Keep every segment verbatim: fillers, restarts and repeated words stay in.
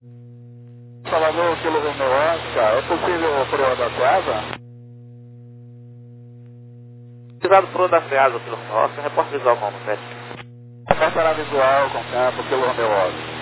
Salvador, Kilo Romeo Oscar, é possível proa da casa? Cuidado pro da Freasa, Kilo Romeo Oscar, repórter visual com o sete. Passará visual com campo, Kilo Romeo Oscar.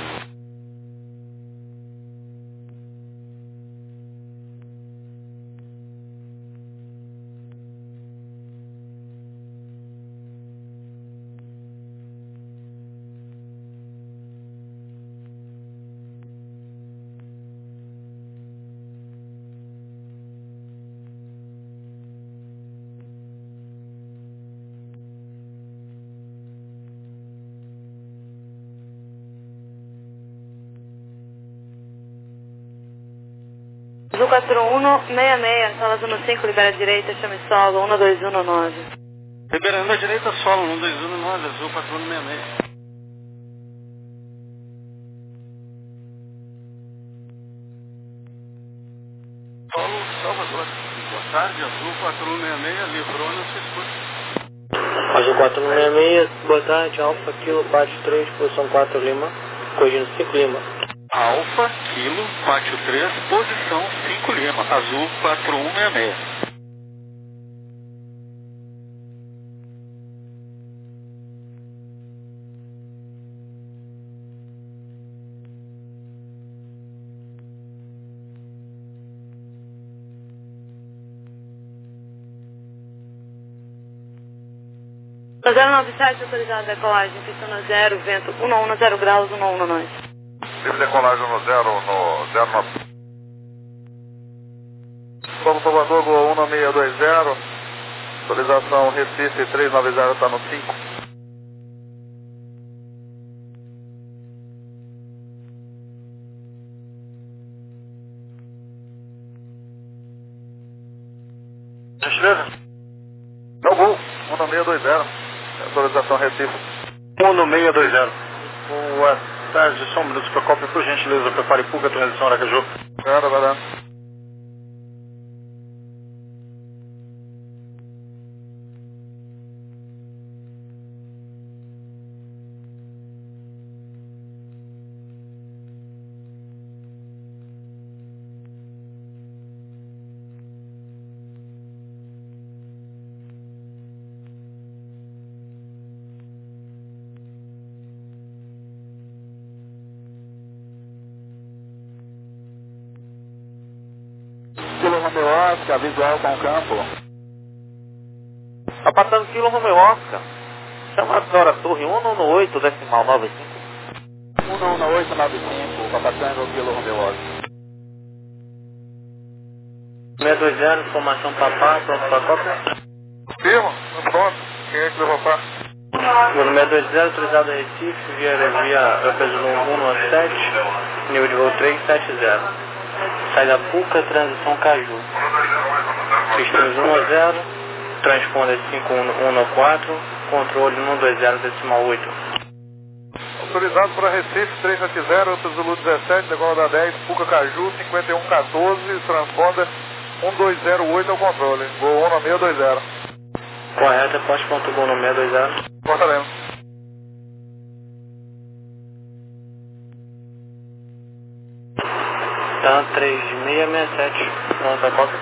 Azul quatro um seis seis, sala zona cinco, libera a direita, chame solo, um dois um nove. Liberando a direita, solo, um dois um nove, azul quatro um seis seis. Solo, Salvador. Boa tarde, azul quatro um seis seis, livrou no se escuta. Azul quatro um seis seis, boa tarde, Alfa Kilo Pátio três, posição quatro Lima, corrigindo cinco Lima. Alfa, Kilo, Pátio três, posição cinco Lima, azul quatro um seis seis. zero nove sete, autorizado decolagem, pista no zero, vento um um zero graus, um um nove. Livre decolagem no zero, no zero nove. Como Salvador, Gol um seis dois zero, autorização Recife três nove zero, está no cinco. Gentileza? Não, Gol um seis dois zero, autorização Recife. um seis dois zero. Boa tarde, só um minuto, Procópio, por gentileza, prepare Puga, transição Aracaju. Cara, vai lá. Kilo Romeo Oscar, visual com campo. Tá passando Kilo Romeo Oscar. Chama agora Torre um um oito, decimal nove cinco. um um oito nove cinco, tá passando Kilo Romeo Oscar. seis dois zero, formação Papá, pronto para cópia. Firma, tá pronto. Quem é que levou para? Número seis dois zero, autorizado a Recife, via via peso um um sete, nível de voo três sete zero. Saída Puca, transição Caju. Sistemas um a zero, transponder cinco um um quatro, controle um dois zero decimal oito. Autorizado para Recife três sete zero, outro Zulu dezessete, degola da dez, Puca Caju, cinquenta e um quatorze, transponder um dois zero oito ao controle. Gol um seis dois zero. Correta, poste ponto gol no seis dois zero. Portaremos. Tá três seis seis sete, pronto a cópia.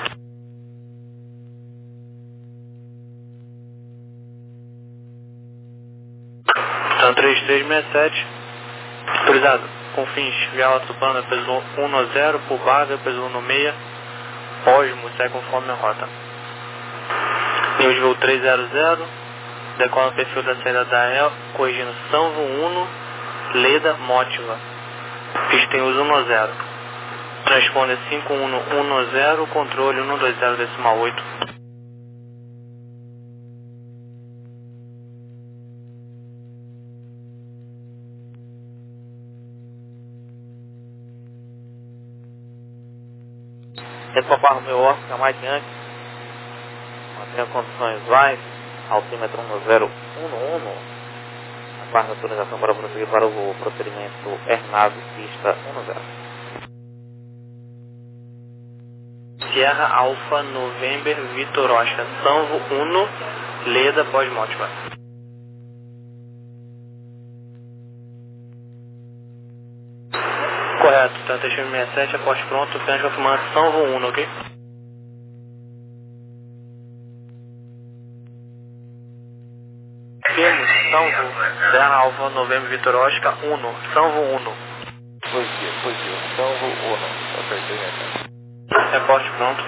Tá três três seis sete, autorizado, com fins vial Tupana, peso um zero, por vaga, peso um seis, Osmo, segue conforme a rota. Nível de voo três zero zero, decola o perfil da saída da El, corrigindo São um, Leda, Mótiva. Pista em uso um zero. Transponder cinco um um zero, controle um dois zero decimal oito. Tento papar o meu Oscar mais adiante. Mantenha condições vai. Altímetro um zero um um. Aguarda a autorização para prosseguir para o procedimento Hernado, pista um zero. Sierra Alfa November Vitor Oscar Sanvo um, Leda pós-Mótiva. Correto. Tutano três três seis sete, aporte pronto, Tango comando São Uno, ok? Temos Salvo, Serra Alfa, Novembro, Vitor Oscar, Uno, Salvo Uno. Positivo, positivo. Salvo Uno. Apertei minha cara. Reporte pronto.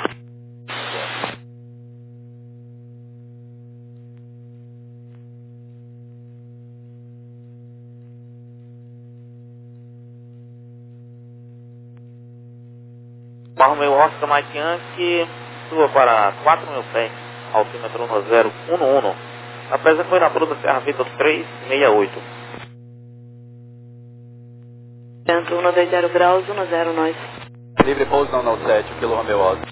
Barro meu Oscar Mike Yankee, sua para quatro mil pés, altímetro um zero um um. A presa foi na Bruta Serra Vitor três seis oito. Centro um dois zero graus, um zero nós. Livre pouso não, não, sete, Kilo Romeo Oscar.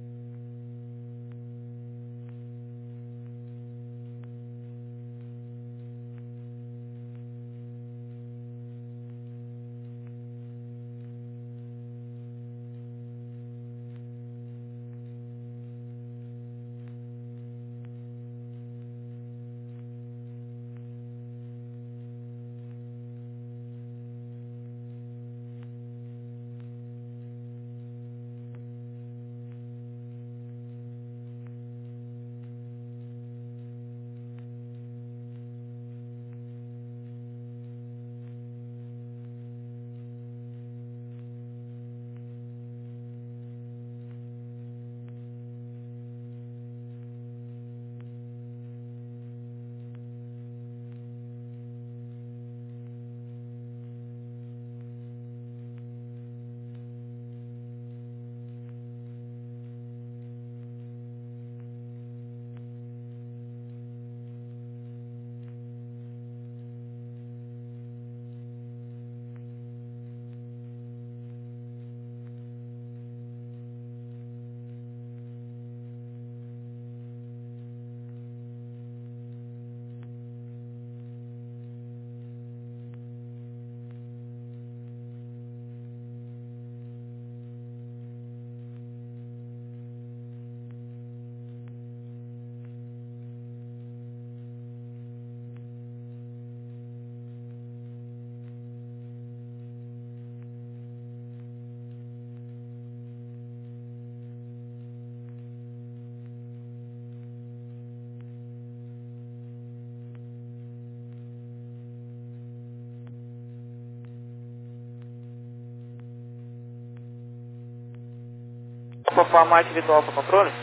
Papá Mike Vitor Alfa Controle.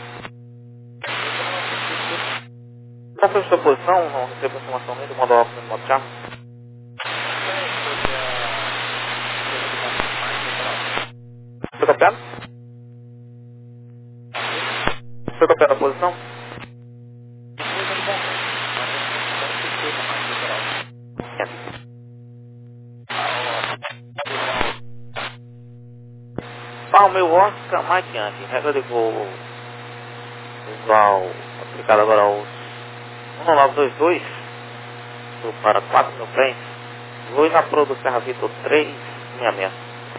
Qual foi a sua posição? Não recebo informação nem do modo Alfa nem do modo Charme. Foi copiado? Foi copiado a posição? Barro meu Oscar Mike Yankee, regra de voo visual aplicada agora aos um nove dois dois para quatro mil pés, voo na Pro do Serra Vitor três seis seis.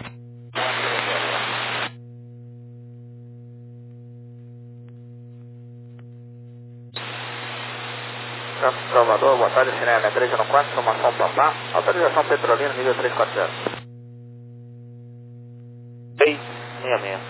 Campo Salvador, boa tarde, Cinema três no quatro, formação Papá, autorização Petrolina, nível três quatro zero. três seis seis.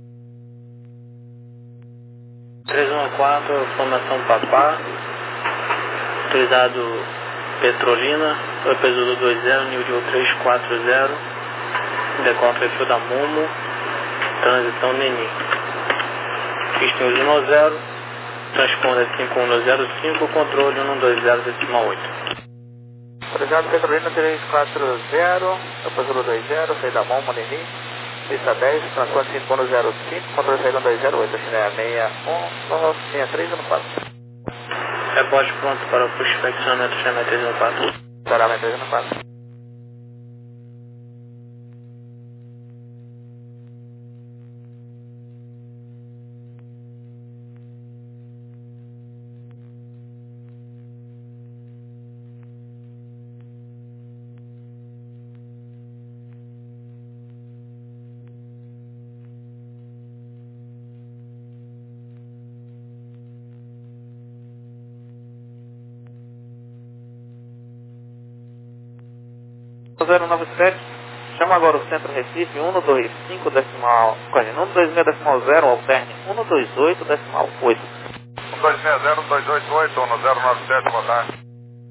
três um quatro, formação Papá, autorizado Petrolina, foi peso dois zero, nível três quatro zero, decola perfil da Momo, transição Neni. Pista um zero, transponder cinco um zero cinco, controle um dois zero oito. Autorizado Petrolina três quatro zero, peso dois zero, foi da Momo, Neni. Pista dez, transponder cinco um zero cinco, controle saída um dois zero oito, Chinela seis um, seis três no quatro. Reporte pronto para o inspecionamento Chinela três no quatro. Chinela três no quatro. zero nove sete, Chama agora o Centro Recife cento e vinte e cinco decimal, corrigindo, cento e vinte e seis decimal zero, alterne cento e vinte e oito decimal oito. um dois seis zero, dois oito oito, um zero nove sete, boa tarde.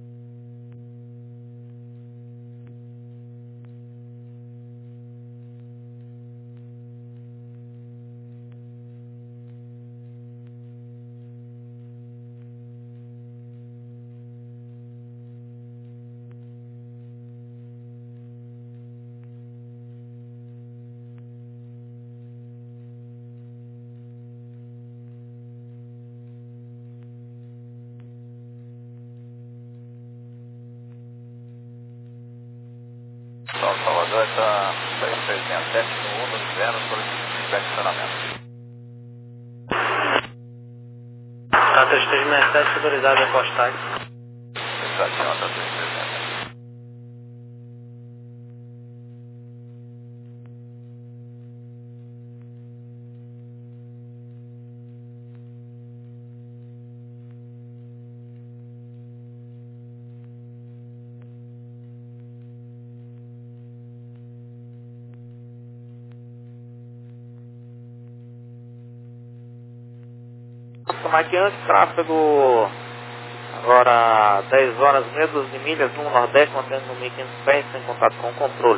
São Salvador está três três seis sete no um zero, solicitando estacionamento. Tá três três seis sete, autorizado a postagem. Estação da três três seis sete. Mike Yankee, tráfego agora dez horas, meia dúzia de milhas no Nordeste, mantendo no mil e quinhentos pés, sem contato com o controle.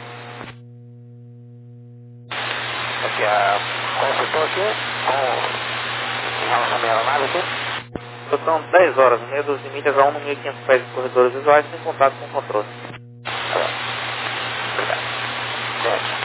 Aqui a consultor aqui, com em relação à minha aeronave aqui. São dez horas, meia dúzia de milhas a um no mil e quinhentos pés de corredores visuais, sem contato com o controle. Obrigado. Certo.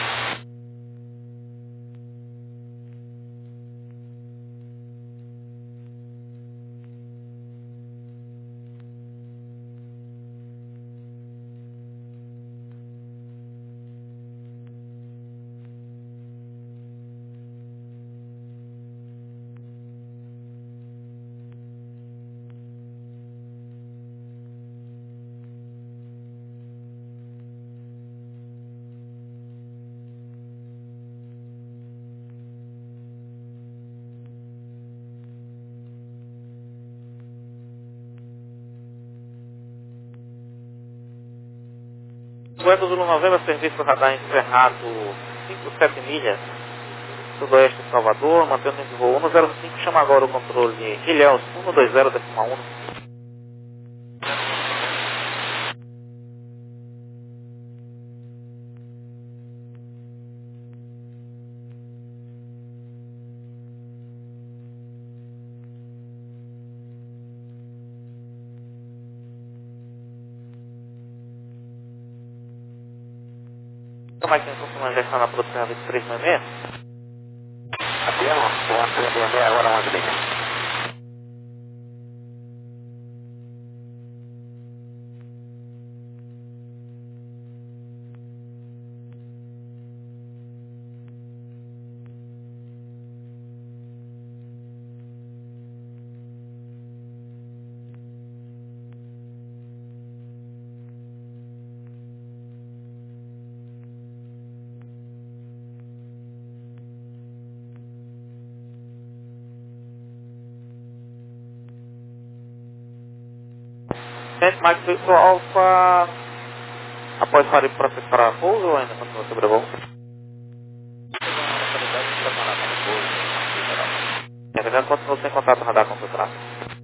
Goiânia Zulu Novembro, serviço radar encerrado cinco sete milhas, sudoeste de Salvador, mantendo em voo cento e cinco, chama agora o controle Ilhéus cento e vinte decimal um. Como é que funciona já está na produção vinte e três sessenta e seis? Aqui é o C D M agora onde liga. Gente, Mike Victor Alpha, após para processo para pouso ou ainda continua sobre voo? É verdade, continua sem contato radar com o seu tráfego.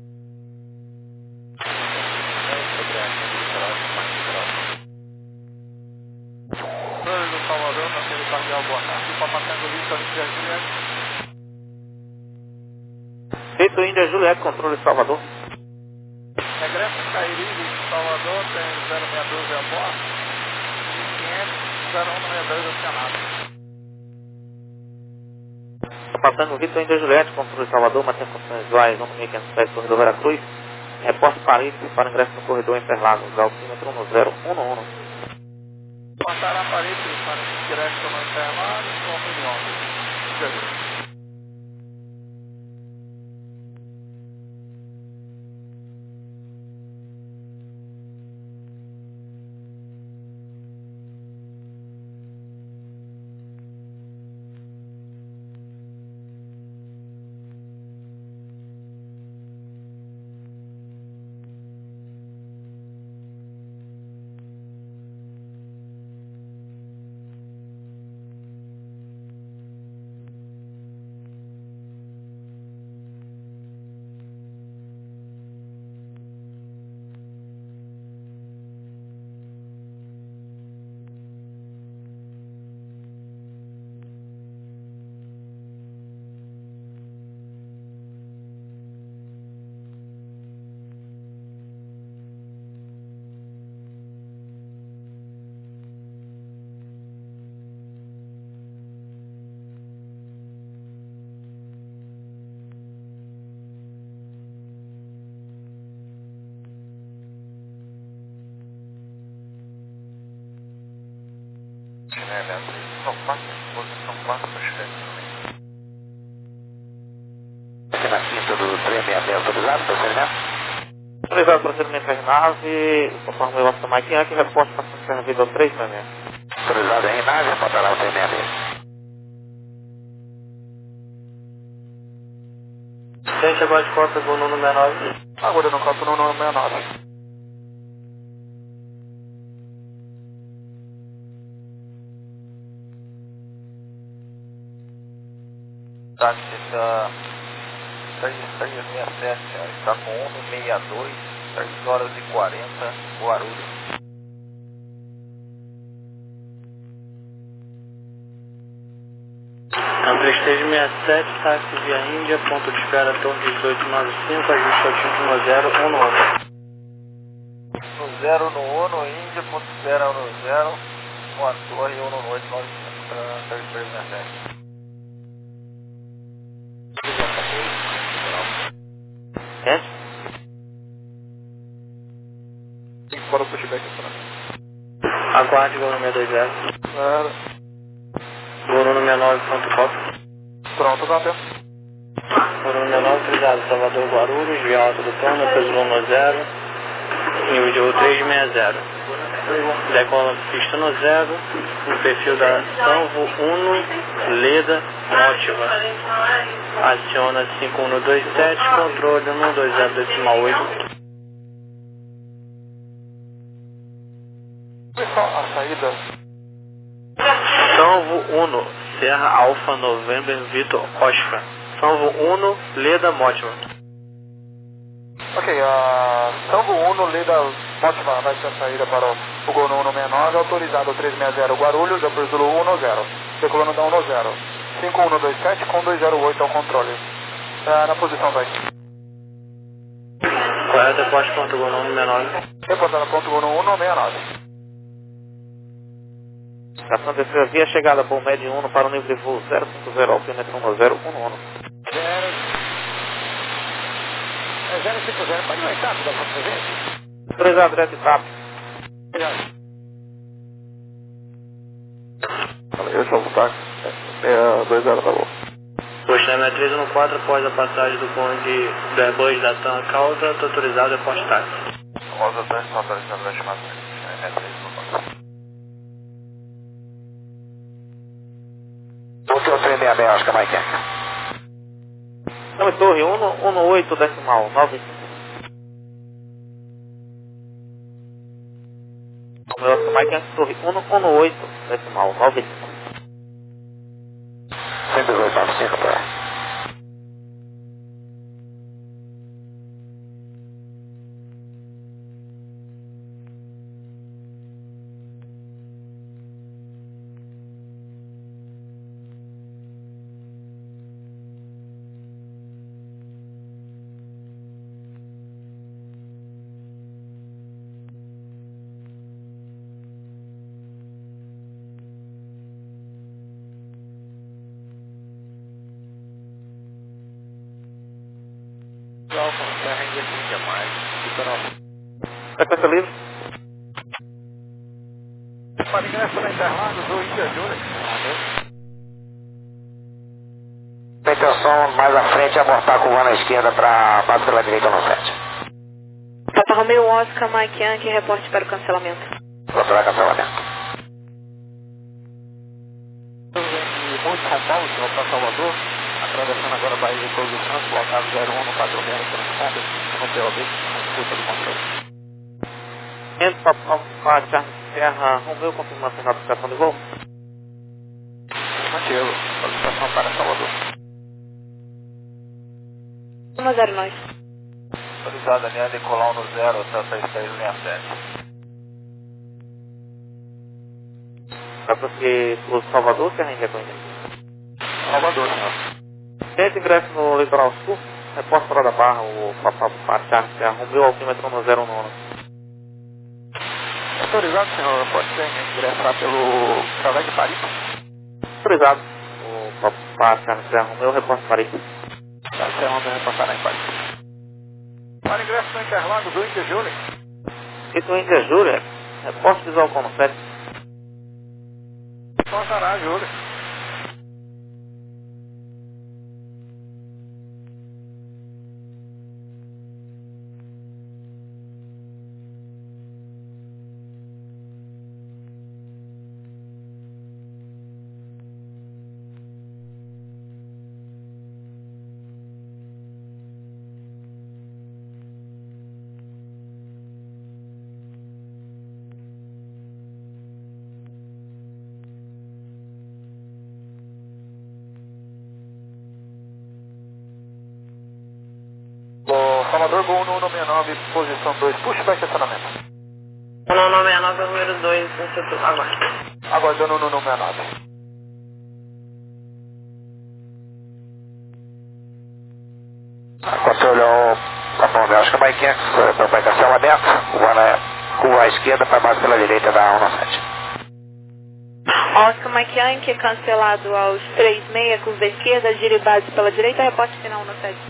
do Salvador, naquele cardeal boa tarde, Papatango Vista, Índia Juliette. Feito Índia Juliette, controle de Salvador. Regresso Cairi, de Salvador, tem zero seis doze a bordo, mil e quinhentos, zero um seis dois acionado. Passando o Vitor Índia Juliette, controle de Salvador, mantendo condições visuais, um mil e quinhentos pés, corredor Veracruz. Reporte Paris para ingresso no corredor Interlagos, altímetro um zero um um. Passar a Paris para direto no Interlagos, com um milhão. Autorizado procedimento R nove, conforme o Oscar Mike Yankee, reporte para a Serra Vida três seis seis. Autorizado R nove, reportará o três seis seis. Gente, agora de cota do Nuno sessenta e nove. Agora no copo no Nuno sessenta e nove. Tá, está três três seis sete, está com um no sessenta e dois, três horas e quarenta, Guarulhos. É um três três seis sete, táxi via Índia, ponto de espera Torre dezoito nove cinco, ajuste altivo um zero um no um. No zero no Uno, Índia, ponto de espera um no zero, com a torre um no oito nove cinco para três três seis sete. É? Bora o pushback aqui. Aguarde Gol seis dois zero. Zero. Gol Nuno sessenta e nove, ponto cop. Pronto, tá bem. Gol Nuno sessenta e nove, autorizado Salvador Guarulhos, via Alta do Plano, peso um zero, nível de voo três seis zero. Decola pista no zero, no perfil da Sanvo um, Leda, Mótiva. Aciona cinco um dois sete, controle um dois zero decimal oito. A saída. Sanvo um, Serra Alfa November Vitor Oscar. Sanvo um, Leda, Mótiva. Ok, a Sango Uno, Leda Mótima vai ser a saída para o Gol no sessenta e nove, autorizado três seis zero Guarulhos, Upper Zulu um zero, decolando da um zero, cinco um dois sete com dois zero oito ao controle. É, na posição vai. Correto, reporte ponto Gol Nuno sessenta e nove. Reportando ponto Gol no um sessenta e nove. Estação terceira via, chegada por médio um para o nível de voo zero cinco zero, altímetro um zero um um. É zero cinco zero, pode mais rápido da próxima vez? Autorizado direto e TAP. Eu sou o táxi. É dois zero, tá bom. Posto sessenta e três um quatro, após a passagem do bonde do Airbus da TAM Causa, está autorizado a posto táxi. Os hotéis estão autorizados a chamar sessenta e três no quatro. O teu trem meia meia, Oscar Mike. Nome Torre um um oito decimal nove cinco. O meu Oscar Mike Yankee, Torre um um oito decimal nove cinco. cento e dezoito nove cinco, para. Frequência livre. Para ingresso na Interlagos ou Índia Júlia. Intenção mais à frente é abortar curva na esquerda para base pela direita no sete. Papa Romeo Oscar Mike Yankee, reporte para o cancelamento. Procurar cancelamento. Muito São Paulo, que vai para Salvador, atravessando agora a Bahia de Todos os Santos, locado zero um no quatro zero, transponder, no P O B, na disputa do controle. Entre para Charles Serra, Romeu, confirmação da aplicação de voo. Mantivo, solicitação para Salvador. um zero nove. Autorizado a linha decolar no zero, até três três seis sete. Para prosseguir o Salvador, Serra Índia com Salvador, senhor. Gente, ingresso no litoral sul, reposto fora da barra, o Papa para Charles Serra, Romeu, altímetro um zero um um. Autorizado, senhor, pode ser ingressar pelo através de Paris. Autorizado. O Papa Charles Serra, Romeu, reposto Paris. Tá, Serra Romeu repassará em Paris. Para ingresso no Interlagos do Índia Júlia. Isso Índia Júlia, reposto visual com no sete. Passará, Júlia. Salvador, Gol um um seis nove, posição dois, puxa para estacionamento. um um seis nove, número dois, no setor, agora. Aguardando um um seis nove. Quando olhou a ponte, acho que a Maiquinha para embarcação lá dentro, vai na curva à esquerda para baixo pela direita da um sete. Oscar Mike Yankee, cancelado aos três seis, curva esquerda, gire base pela direita, reporte final no sete.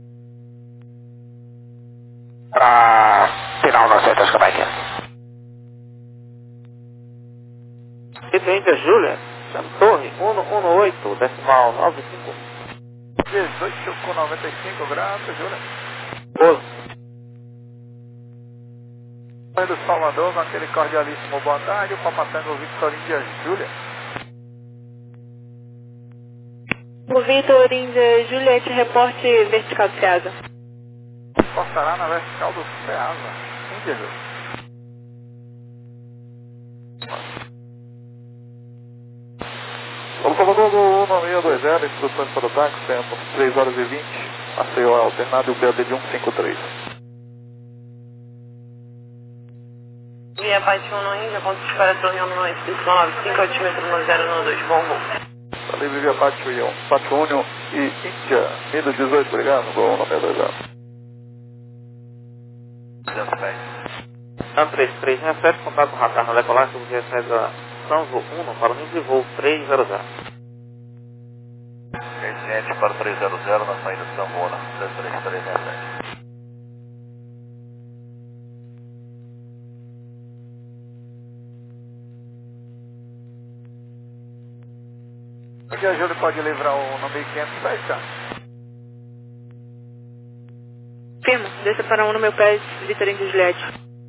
Para final no sete, Oscar Mike. Índia Júlia, Torre, um um oito, decimal nove cinco. dezoito com noventa e cinco graus, Júlia. doze. Oi do Salvador, naquele cordialíssimo boa tarde, o Papatango Victorinha Júlia. O Vitor Índia Juliette, reporte vertical do Ceasa. Postará na vertical do Ceasa. Índia Júlia. Vamos Salvador do um seis dois zero, instruções para o táxi, tempo três horas e vinte, Maceió alternado e o B D de um cinco três. Via Pati um no Índia, ponto de espera torneio no inscrição nove cinco, altímetro no zero nove dois, bom voo. Tá livre via Pati um, Pati Union e Índia, Mido dezoito, obrigado, Gol um seis dois zero. Ano três três seis sete, contato com o radar na decolagem do G S S da São João um para o nível de voo três zero zero. Gente para três zero zero na saída de Zamora, três três três seis sete. Aqui a Júlia pode livrar o nome quinhentos e dez, tá? Firma, desça para um no meu pé, Vitor Índia Juliette.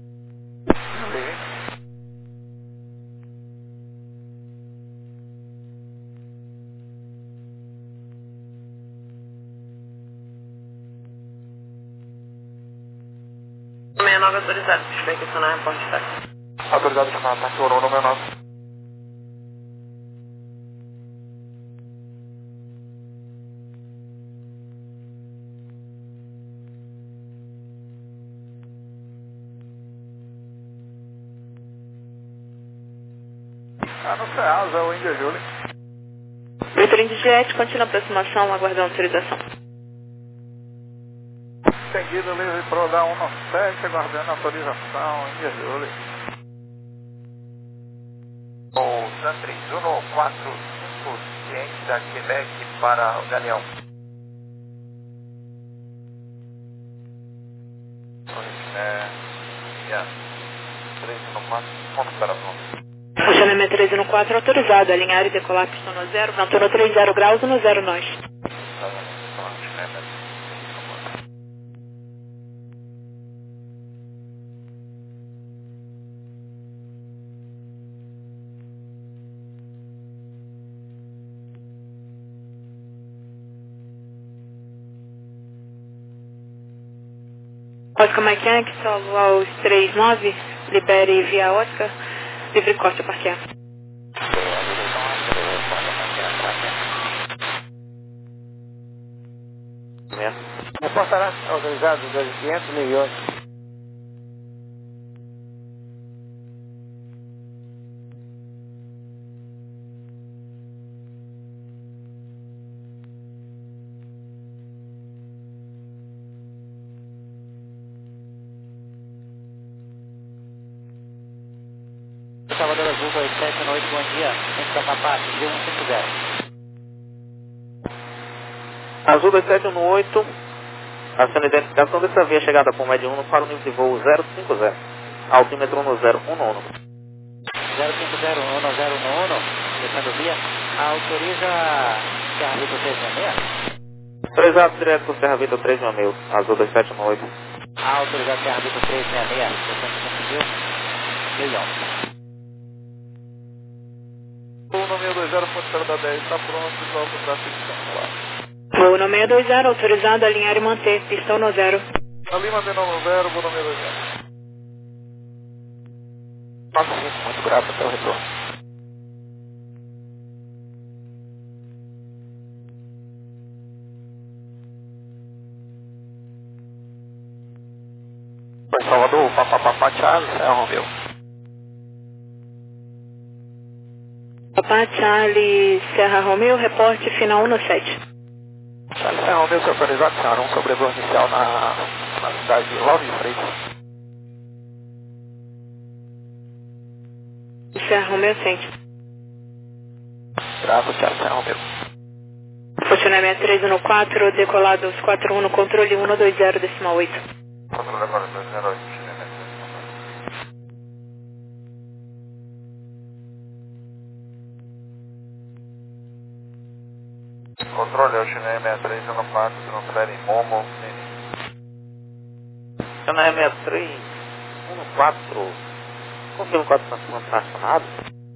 seis nove autorizado, suspeito que na reporte táxi. Autorizado chamar ataque um um seis nove. Ah, no Ceasa, o Índia Júlia. Vitor Índia Juliette, continua a aproximação, aguardando autorização. Seguido livre para o da um sete, aguardando autorização, Índia Júlia. O Santri Juno quatro cinco, ciente da Quebec para o Galeão. É, yeah. três no quatro, ponto para pronto. Funcionamento três no quatro, autorizado, alinhar e decolar pistão no zero, vento no três zero graus no zero nós. Oscar Mike Yankee, salvo aos três nove, libere via Oscar, livre corte a parquear. Reportará autorizado dois mil e quinhentos, milhões. Salvador Azul dois sete oito, bom dia. Entre Papá, G um cinco zero. Azul dois sete um oito, aciona a identificação dessa via chegada por média um para o nível de voo zero cinco zero. Altímetro no zero um um. zero cinco zero um zero um um, descendo via, autoriza Serra Vitor três seis seis? Autorizado direto por Serra Vitor três seis seis, Azul dois sete um oito. Autorizado Serra Vitor três seis seis, descendo conseguiu, milhão. um seis dois zero, ponto zero da dez, está pronto, volta para a ficção lá. Voo no seis dois zero, autorizado, alinhar e manter, pistão no zero. Ali mantendo no zero, vou no seis dois zero. Nossa, gente, muito grato pelo retorno. Salvador, Papapá Charlie, Serra Romeu. Papá Charlie, Serra Romeu, reporte final um no sete. Charlie, Serra Romeu, seu autorizado, senhora, um sobrevoo inicial na, na cidade de Lauro de Freitas. Serra Romeu, sente. Bravo, Charlie, Serra Romeu. Funcionamento três um quatro, decolado aos quatro um no controle um dois zero decimal oito. Controle agora dois zero oito, China Controle, é o China sessenta e três um quatro, transfere em Momo, China sessenta e três um quatro, confirma quatro transporte acionado.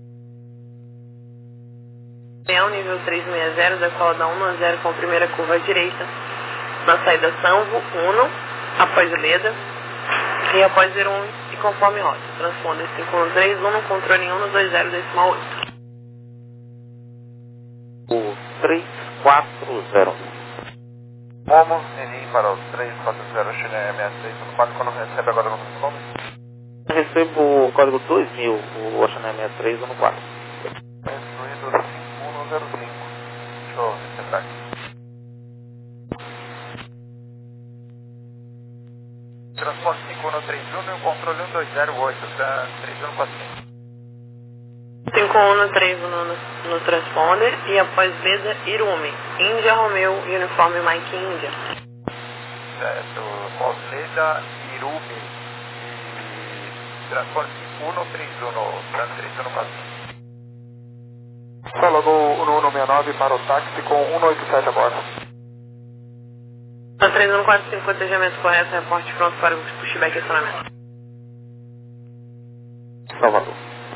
Leão, nível trezentos e sessenta, decolada um zero com primeira curva à direita, na saída Sanvo, um, após Leda, e após zero um e conforme rota. Transponder cinco um três um no controle em um dois zero decimal oito. O três quatro zero. Momo, Enim para o três quatro zero, China sessenta e três um quatro, quando recebe agora no nome? Recebo o código dois mil, o China sessenta e três um quatro. Instruído cinco um zero cinco. Deixa eu resetar aqui. Transporte cinco um três um e o controle um dois zero oito, tá? três um quatro cinco. cinco um três um no, no transponder e após Leda, Irumi. Índia, Romeu, uniforme Mike Índia. Certo. Osleda, Irumi e transporte cinco um três um no três um quatro cinco. Só logo o um sessenta e nove para o táxi com um oito sete agora. Na três um quatro cinco, cotejamento correto, reporte pronto para o pushback e acionamento. Salvador.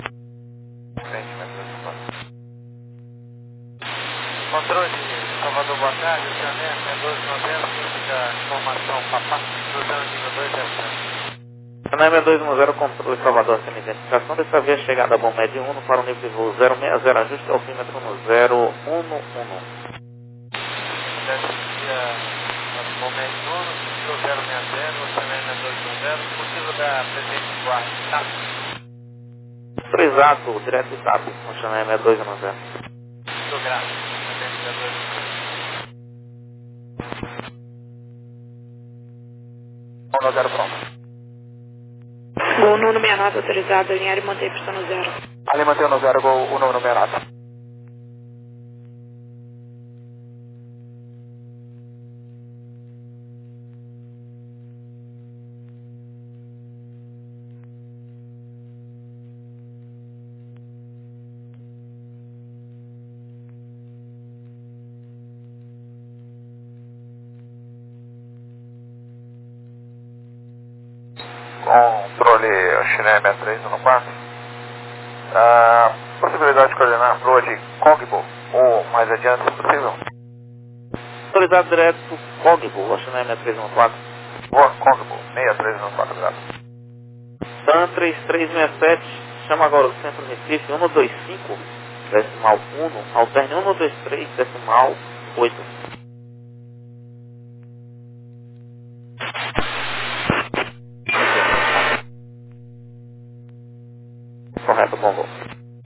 Controle, Salvador, boa tarde, o Cianete é doze noventa, indica informação Papá, cruzando nível dois zero sete. China dois um zero, controle Salvador, sem identificação, dessa vez chegada a bom médio um para o nível de voo zero seis zero, ajuste altímetro no zero um um. Descia bom médio um, nível zero seis zero, Cianete dois um zero, possível da presente guarda, tá? Autorizado, direto de TAP, com China dois um zero. Muito grato. um zero pronto. O Nuno sessenta e nove autorizado, alinhar e manter pistão no zero. Ali mantém no zero, gol um sessenta e nove. Controle China sessenta e três um quatro. Ah, possibilidade de coordenar a proa de Cogbo ou mais adiante, se possível? Autorizado direto Cogbo, China sessenta e três um quatro. Boa, Cogbo, seis três um quatro, graças. TAM três três seis sete, chama agora o centro Recife um dois cinco, decimal um, alterne um dois três, decimal oito. Correto, bom voo.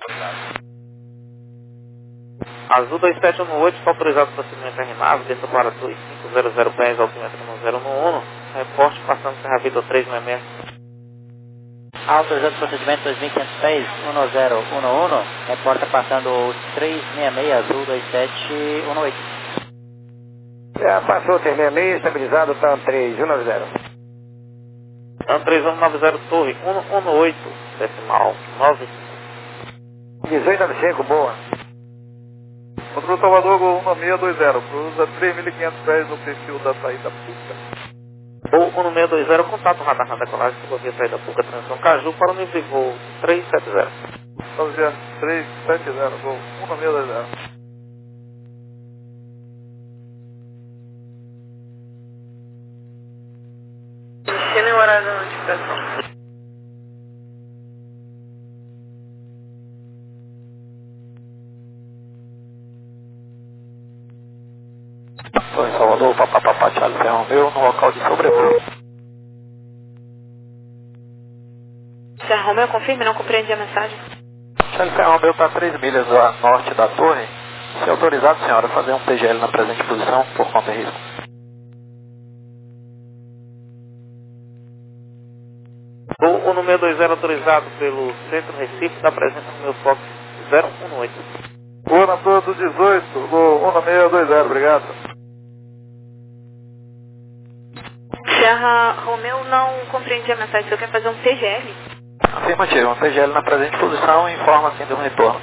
Azul dois sete um oito, está autorizado para procedimento terminado, desça para dois cinco zero zero pés, altímetro no zero um um, reporte passando Serra Vitor três seis seis. Autorizado procedimento dois mil quinhentos pés, um zero um um, reporta passando três seis seis, Azul dois sete um oito. Já passou, três seis seis, estabilizado, TAM três um zero. TAM três um nove zero Torre, um um oito, decimal nove. dezoito nove cinco, boa. Controle Salvador, gol um seis dois zero, cruza três mil e quinhentos pés no perfil da saída Puca. Voo um seis dois zero, contato radar na decolagem, ferrovia saída Puca, transição Caju, para o nível de voo três sete zero. Estamos vendo três sete zero, gol um seis dois zero. Destino e horário da notificação. Estou em Salvador, Papapá Charlie Serra Romeu, no local de sobrevoo. Romeu, confirme, não compreendi a mensagem. Charlie Serra Romeu está a três milhas a norte da torre. Se autorizado, senhora, fazer um T G L na presente posição, por conta e risco. O número dois zero autorizado pelo Centro Recife está presente no meu Fox zero um oito. Boa na torre do dezoito, Gol um seis dois zero, obrigado. Serra Romeu, não compreendi a mensagem. O senhor quer fazer um T G L? Afirmativo, um T G L na presente posição e informa assim do retorno.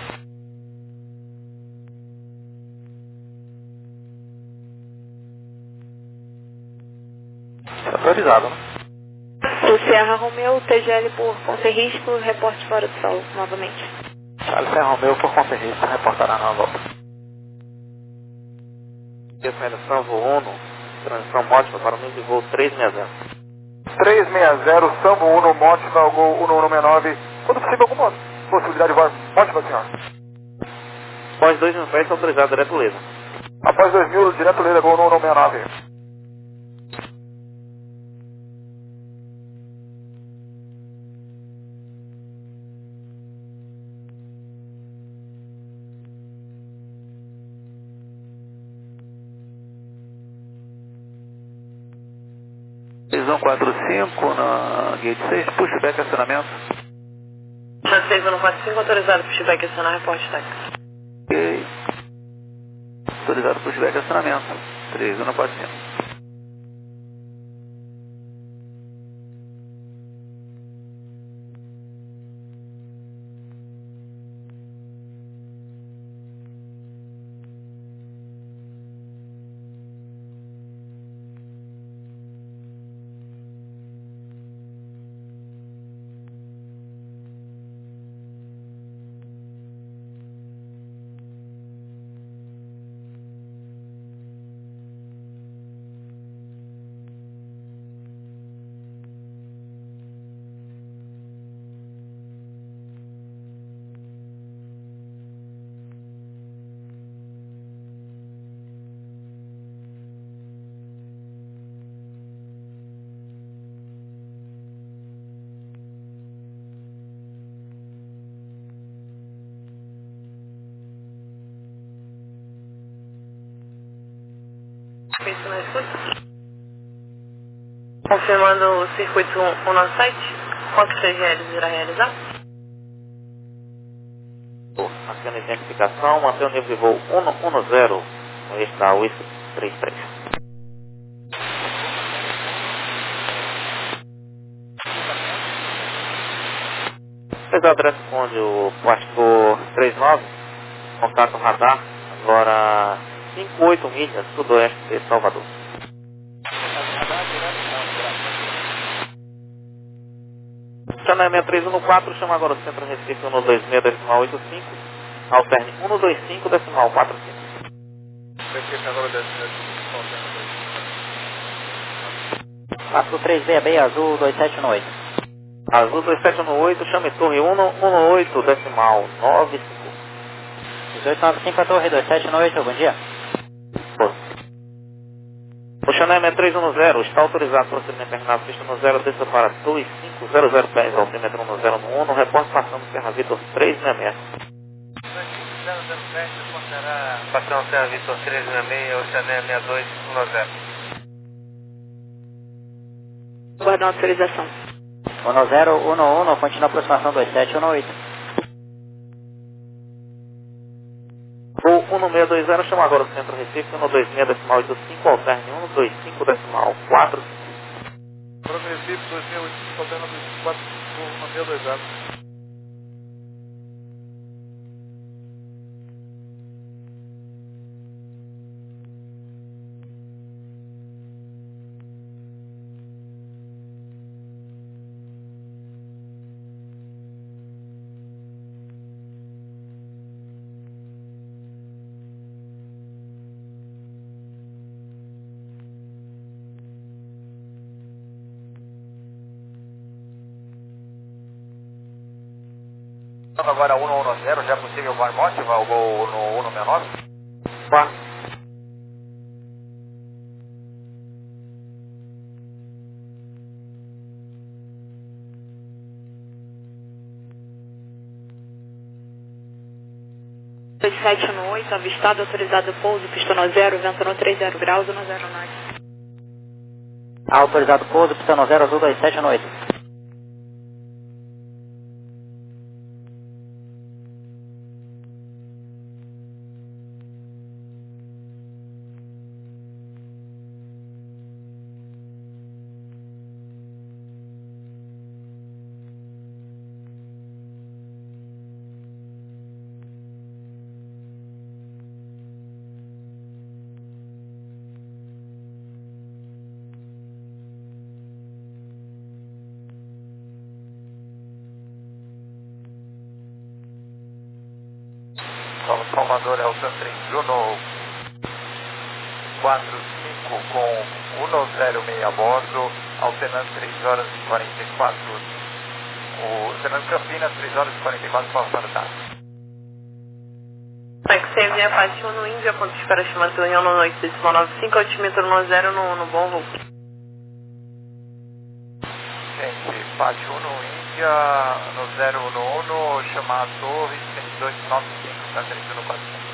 Autorizado, né? O Serra Romeu, T G L por conta e risco, reporte fora do solo, novamente. Charlie Serra Romeu, por conta e risco, reportará na volta. Definição voo um, transição ótima para o nível de voo três seis zero. três seis zero, Sambo um, Mótima, Gol um um sessenta e nove. Quando possível, alguma possibilidade de voar? Mótima, senhor. Após dois mil pés, autorizado direto Leda. Após dois mil, direto Leda, Gol um um sessenta e nove. seis um quatro cinco na gate seis, pushback acionamento. seis um quatro cinco, autorizado pushback acionar, reporte táxi. Ok. Autorizado pushback acionamento. três um quatro cinco. Feito na escuta. Confirmando o circuito um no site, quantos T G Ls irá realizar? Aciona a identificação, mantém o nível de voo um um zero, no eixo da U I S trinta e três. Pesado responde o plástico trinta e nove, contato radar, agora cinco oito milhas, sudoeste de Salvador. Saneamento três um quatro, chama agora o Centro Recife um dois seis decimal oito cinco, alterne um dois cinco decimal quatro cinco. Azul três seis seis, azul dois sete um oito. Azul dois sete um oito, chame torre um um oito decimal nove cinco. dezoito nove cinco, a torre dois sete um oito, bom dia. O Chanel três um zero está autorizado para procedimento terminado pista no zero, desça para dois cinco zero zero pés, altímetro um zero um, no reporte passando Serra Vitor três seis seis. zero zero sete, considerar passando Serra Vitor três seis seis, o Chanel seis dois um zero. Guardar autorização. um zero um um, continua a aproximação dois sete um oito. O um seis dois zero chama agora o Centro Recife um dois seis decimal oito cinco, alterne um dois cinco decimal quatro cinco. Para o Recife dois mil e cinco, alterna dois cinco quatro um seis dois zero. Agora um um zero, já é possível o Varmote, vai o gol no um no sessenta e nove? Vá. sete um oito, avistado, autorizado pouso, pista no zero, vento no trinta graus, no zero nove. Autorizado pouso, pista no zero, azul dois sete um oito. Salvador Elton três, Juno quatro cinco com um zero seis a bordo, alternando três horas e quarenta e quatro, o alternando Campinas três horas e quarenta e quatro para o tarde. Taxi via Pati um no Índia, ponto de espera estimado pela União no noite, decimal nove cinco, altímetro no zero no, no bom voo. Gente, Pati um no Índia, no zero um um, chamar a torre, cento e dois nove cinco, está trinta e um quatro cinco.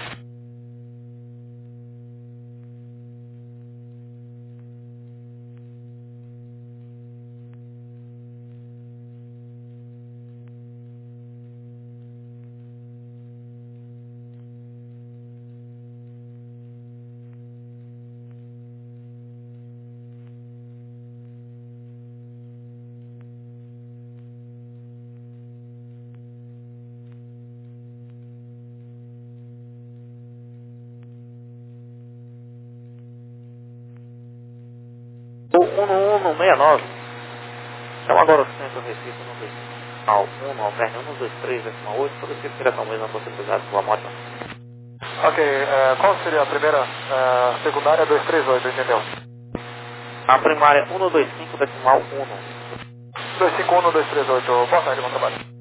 O um um um seis nove. Então agora o centro Recife no decimal um, Alverne um dois três, decimal oito, por isso que direção mesmo a possibilidade de sua moto. Ok, uh, qual seria a primeira, uh, secundária dois três oito, entendeu? A primária um dois cinco, decimal um. dois cinco um dois três oito, boa tarde, bom trabalho.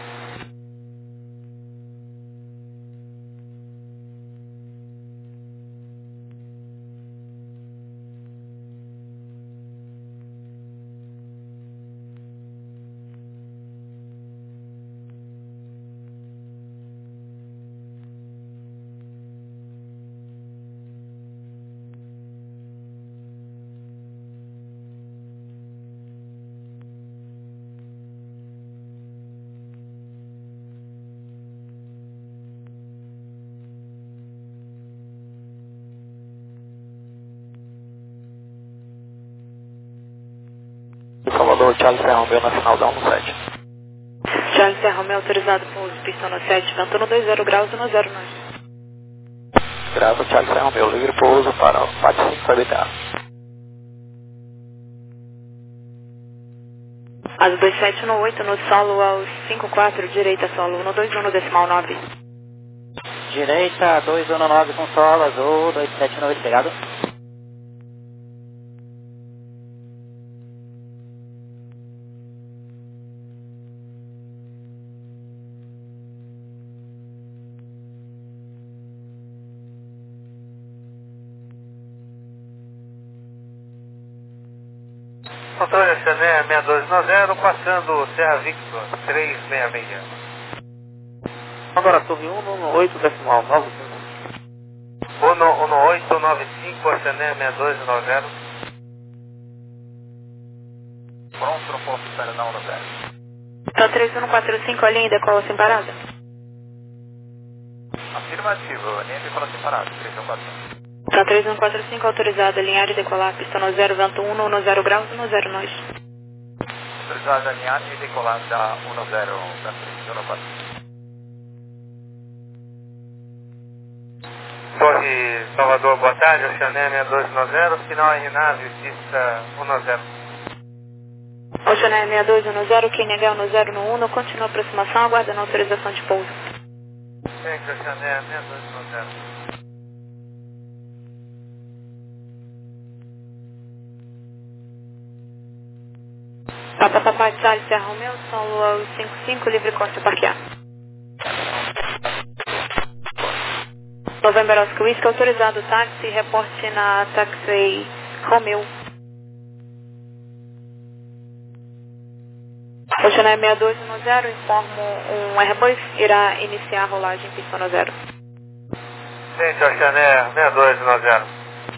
Salvador, Charles Serra Romeo, Nacional da um sete. Charles Serra Romeo, autorizado pouso, pista no sete, vento no dois zero graus, no zero nove. Grava Charles Serra Romeo, livre pouso para o Pati cinco B T A. Asa dois sete um oito, no solo aos cinco quatro, direita solo um dois um no decimal nove. Direita, dois um nove com solo, azul, dois sete um oito, pegado. Antônio Chané seis dois nove zero, passando Serra Victor três seis seis. Agora torre um um oito, decimal nove cinco. um oito nove cinco, Chané seis dois nove zero. Pronto, no ponto de espera da um zero. Então três um quatro cinco, a linha decola sem parada. Afirmativo, linha decola sem parada, três um quatro cinco. Então três um quatro cinco, autorizado, alinhar e decolar, pista no zero, vento um no zero graus, no zero nós. Autorizado, alinhar e decolar da um zero, vento três um quatro cinco. Torre Salvador, boa tarde, Oceané seis dois nove zero, final R nave, pista um zero. Oceané seis dois um zero, Q N H no zero no um, continua a aproximação, aguardando autorização de pouso. Thank you, Oceané seis dois nove zero. Papa Papai Charles Serra Romeo, São Luau cinco cinco, livre corte parquear. November Oscar Whisky, autorizado táxi, reporte na Taxi Romeo. Oceané seis dois um zero, informo um Airbus, irá iniciar a rolagem pista no zero. Gente, a Chané seis dois nove zero.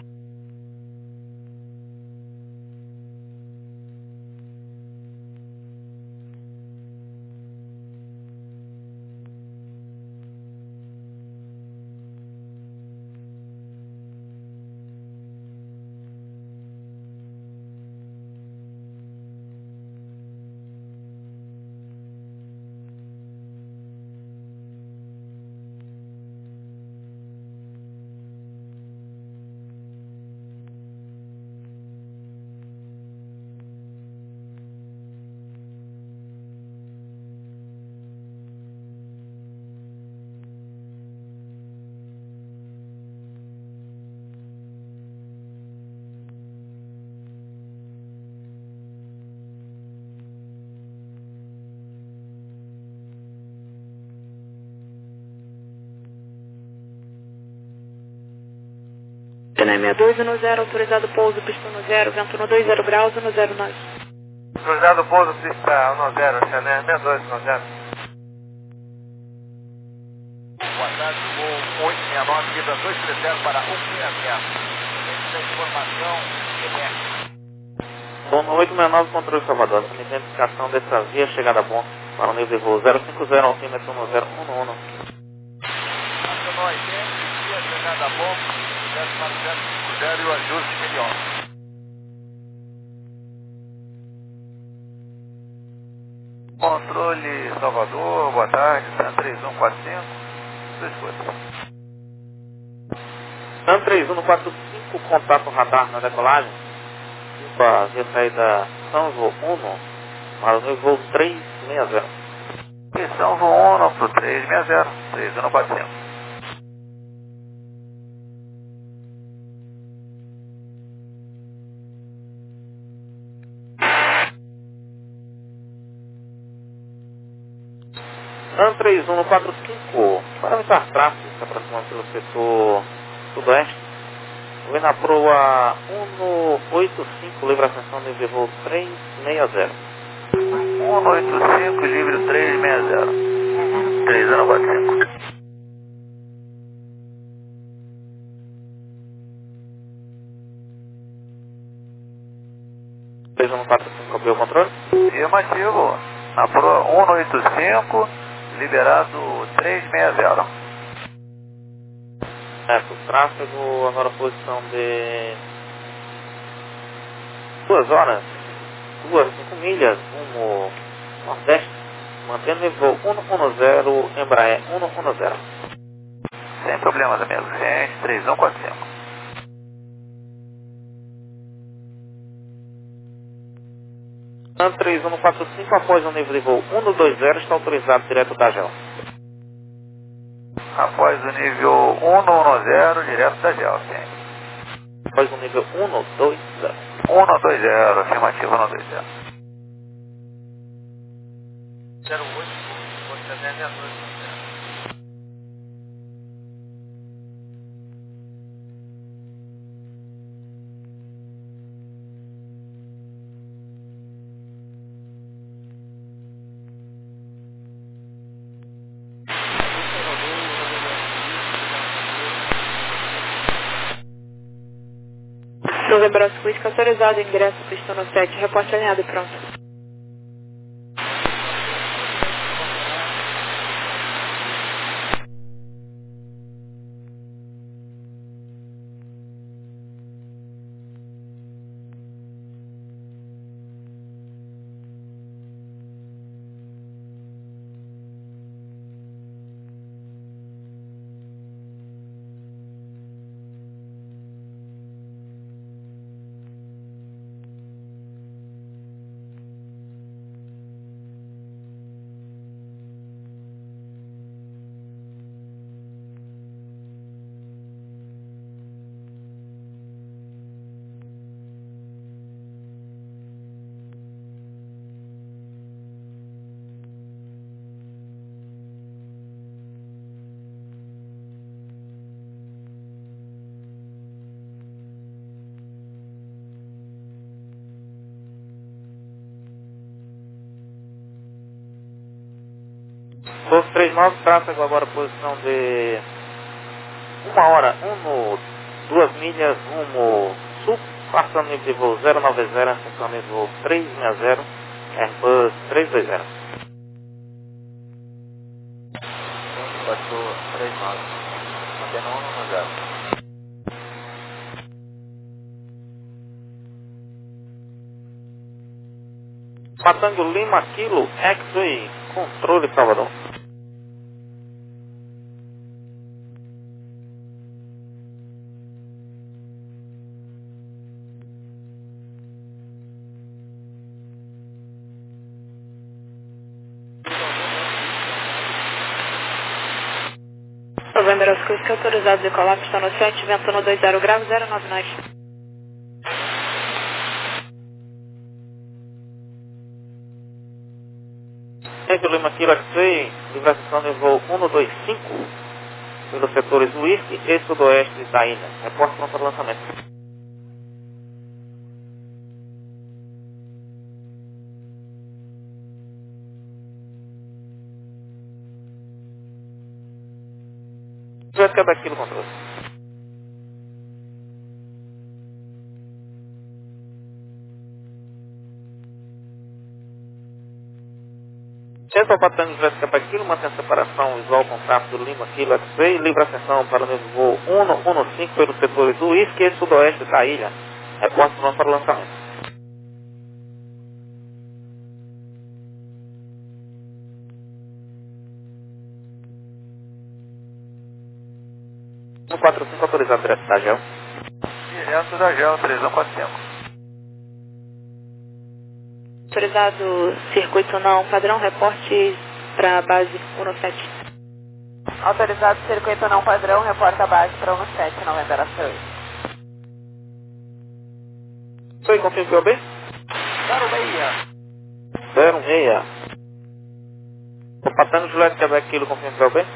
Chané dois um zero, autorizado pouso, pista no zero, vento no dois zero graus, no zero nove. Autorizado pouso, pista um zero, Chané seis dois nove zero. Boa tarde, voo oito seis nove, libra dois três zero para um seis zero. Essa é a informação, Quebec. Sono oito seis nove, controle Salvador. Identificação dessa via, chegada a bom. Para o nível de voo zero cinco zero, altímetro no zero um um. Nacional oitenta, via, chegada a bom, zero para zero cinco zero e o ajuste melhor. Controle Salvador, boa tarde, Sam três um quatro cinco, duas coisas. Sam três um quatro cinco, contato radar na decolagem. Para via saída São João um, para o nível voo três seis zero. E São João um para o três seis zero, três um quatro cinco. Sam três um quatro cinco, para evitar tráfego, se aproximando pelo setor sudoeste. Vem na proa um oito cinco, livre ascensão nível de voo três seis zero. um oito cinco, livre três seis zero. três um quatro cinco. três um quatro cinco, abriu o controle? Afirmativo. Na proa um oito cinco, liberado três seis zero. Certo, tráfego, agora posição de duas horas, duas, cinco milhas, rumo nordeste, mantendo nível um um zero, Embraer um um zero. Sem problemas, amigos. Gente, três um quatro cinco. Sam três um quatro cinco, após o nível de voo um dois zero, está autorizado direto da G E L. Após o nível um um zero, direto da G E L, sim. Após o nível um dois zero. um dois zero, afirmativo um dois zero. zero oito, você é seis dois. Novembro Squid, autorizado, ingresso, pista no sete, reporte alinhado e pronto. Dois três nove, tráfego agora posição de uma hora, um, duas milhas, rumo sul, passando nível de voo zero nove zero, ascensão nível de voo trezentos e sessenta, Airbus trezentos e vinte. Passou três nove, mantendo um no zero. Matango Lima Kilo X-Ray, controle Salvador. Novembro Oscar, autorizado de decolar, pista no sete, vento no dois zero graus, zero nove nove. Tango Lima Kilo X-Ray, livração de voo cento e vinte e cinco, pelos setores Whisky e Sudoeste da ilha. Reporte pronto para lançamento. Vai ficar daqui no controle. Centro ao Patango de Vesca para Quilo, mantém a separação visual contato do Lima Kilo X-Ray, livre ascensão para o nível voo cento e quinze pelos setores do Whisky e Sudoeste da ilha. Reporte pronto para o lançamento. cento e quarenta e cinco autorizado direto da Gel. Direto da Gel, três um quatro cinco. Autorizado circuito não padrão, reporte para base cento e sete. Autorizado circuito não padrão, reporta a base para cento e sete, Novembro Oscar. Oi, confirma o P O B? zero seis. zero seis. O Patango Juliette Quebec Kilo, confirma o P O B?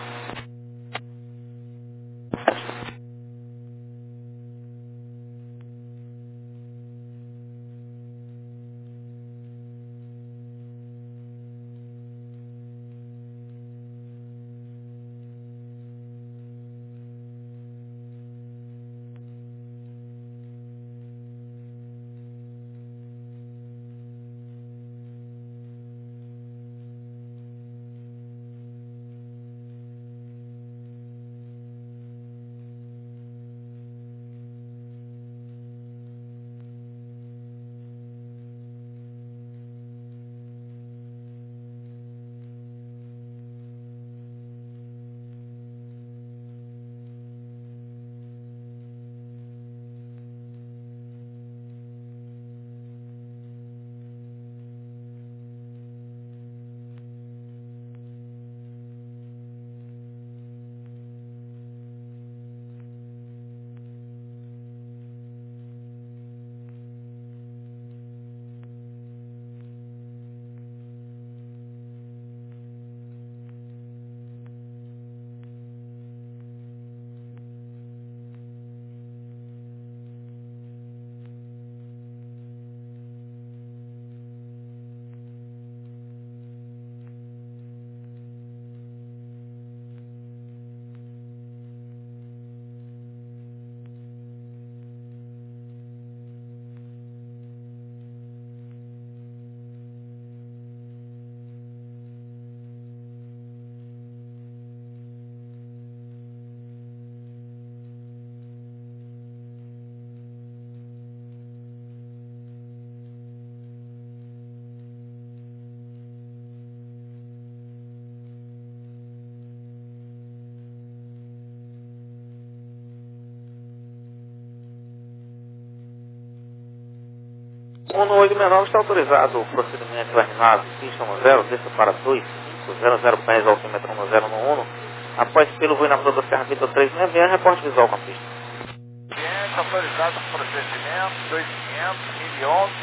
O oito seis nove está autorizado o procedimento aeronave, pista no zero, desça para dois cinco zero zero pés, altímetro no zero no um. Após pelo voo na Flor da Serra Vitor trezentos e sessenta, reporte visual com a pista. Cliente autorizado o procedimento, dois mil e quinhentos, mil e onze,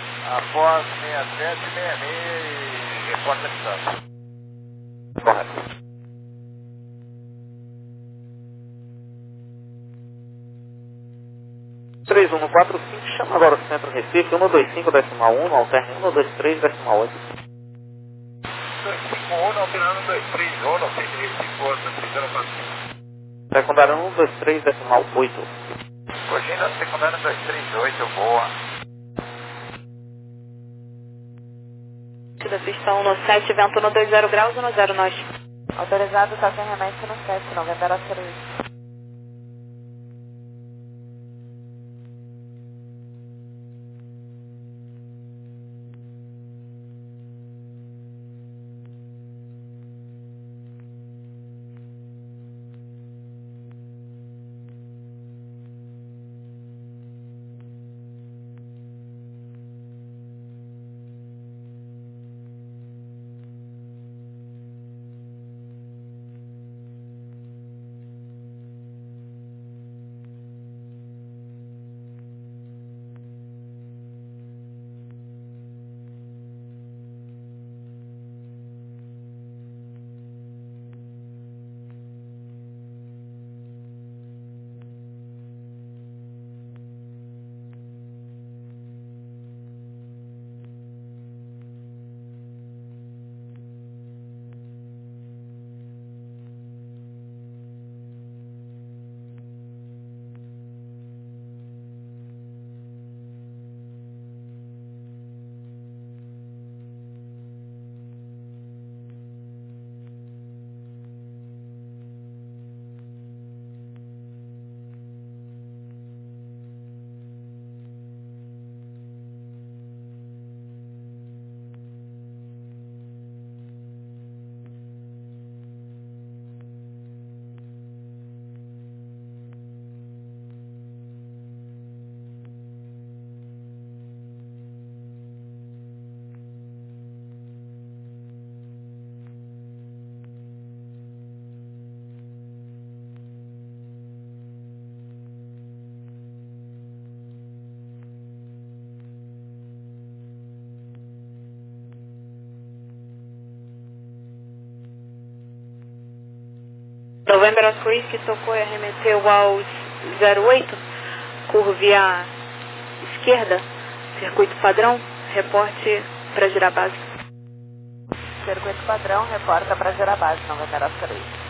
após sessenta e sete, sessenta e seis e reporte a distância. Correto. três um quatro cinco, chama agora o centro Recife, cento e vinte e cinco decimal um, alterne cento e vinte e três decimal oito. dois cinco um, alterando dois três um, centro Recife, zero quatro cinco. Secundária um dois três, decimal oito. Cogina, secundária um dois três oito, boa. Da pista um no sete, vento no dois zero graus, um zero nós. Autorizado, tá sem remédio no sete, Novembro Oscar oito. Novembro Oscar que tocou e arremeteu aos zero oito, curve à esquerda, circuito padrão, reporte para girar base. Circuito padrão, reporta para girar base, Novembro Oscar oito.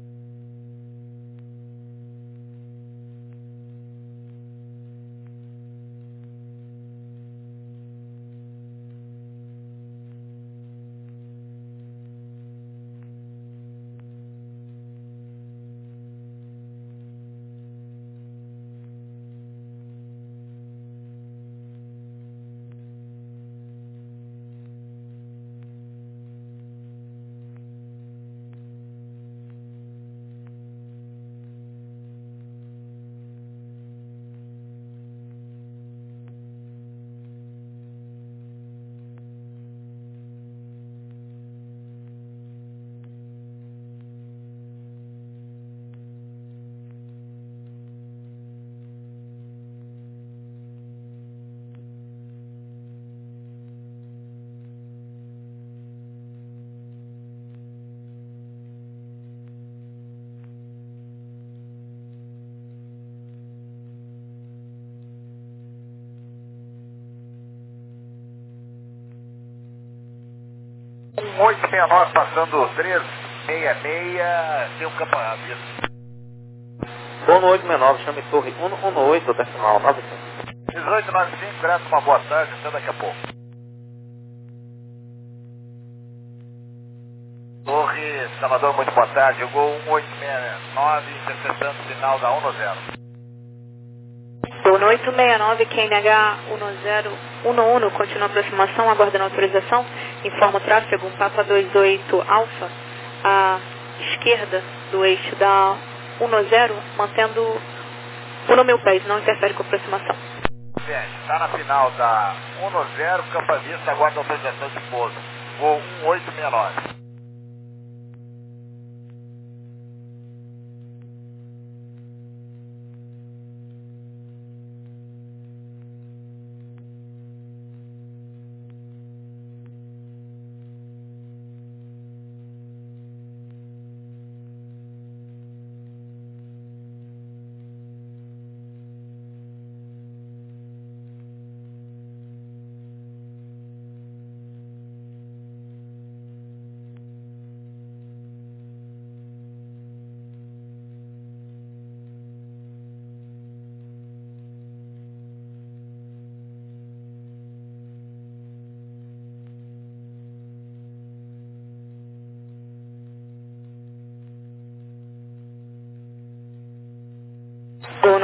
um oito seis nove passando três seis seis, tem um campo aberto. Dono oito seis nove, chame torre um um oito, decimal nove cinco. dezoito noventa e cinco, graças, uma boa tarde, até daqui a pouco. Torre Salvador, muito boa tarde, jogou um oito seis nove, interceptando o sinal da um zero. Dono oito seis nove, Q N H um zero um um, continua a aproximação, aguardando autorização, informa o tráfego, um Papa dois oito Alfa, à esquerda do eixo da um zero, mantendo um mil pés, não interfere com a aproximação. Gente, está na final da um zero, Campo à Vista, aguarda autorização de pouso, voo um oito seis nove.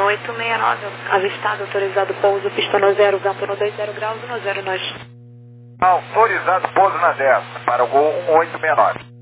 oito seis nove, avistado, autorizado pouso, pista no zero, vento no dois zero graus, no zero nós. Autorizado pouso na dez, para o gol um oito seis nove.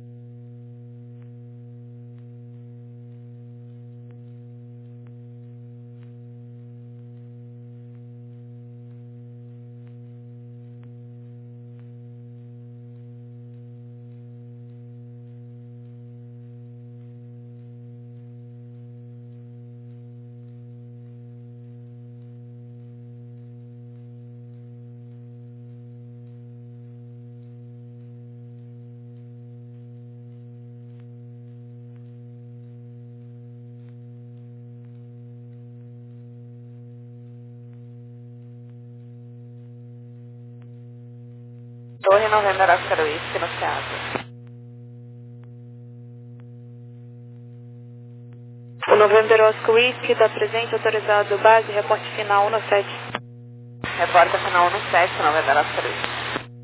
Torre Novembro Oscar Whisky no Ceasa. O Novembro Oscar Whisky está presente, autorizado base, reporte final um no sete. Reporta final um no sete, Novembro Oscar Whisky.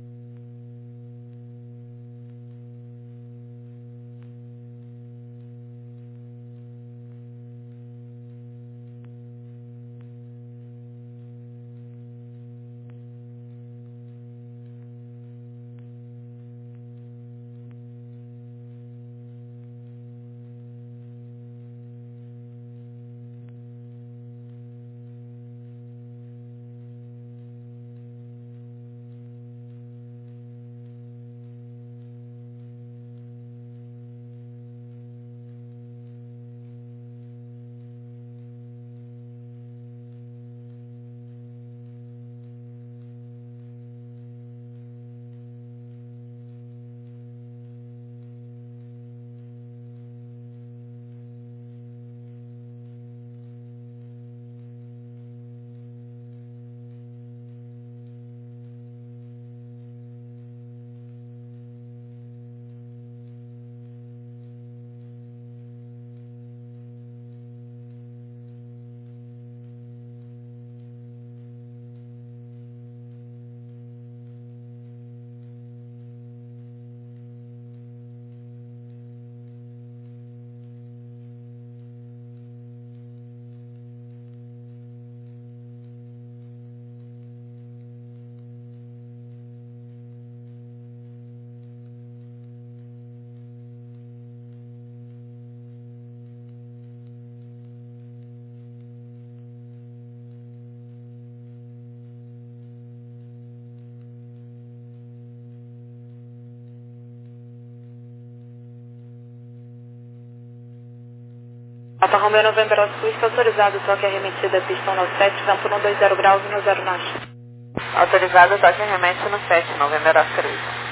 Papa Romeo Novembro Oscar Whisky, autorizado, toque arremetida, pistão no sete, vento no dois zero graus, no zero nós. Autorizado, toque arremete no sete, Novembro Oscar Whisky.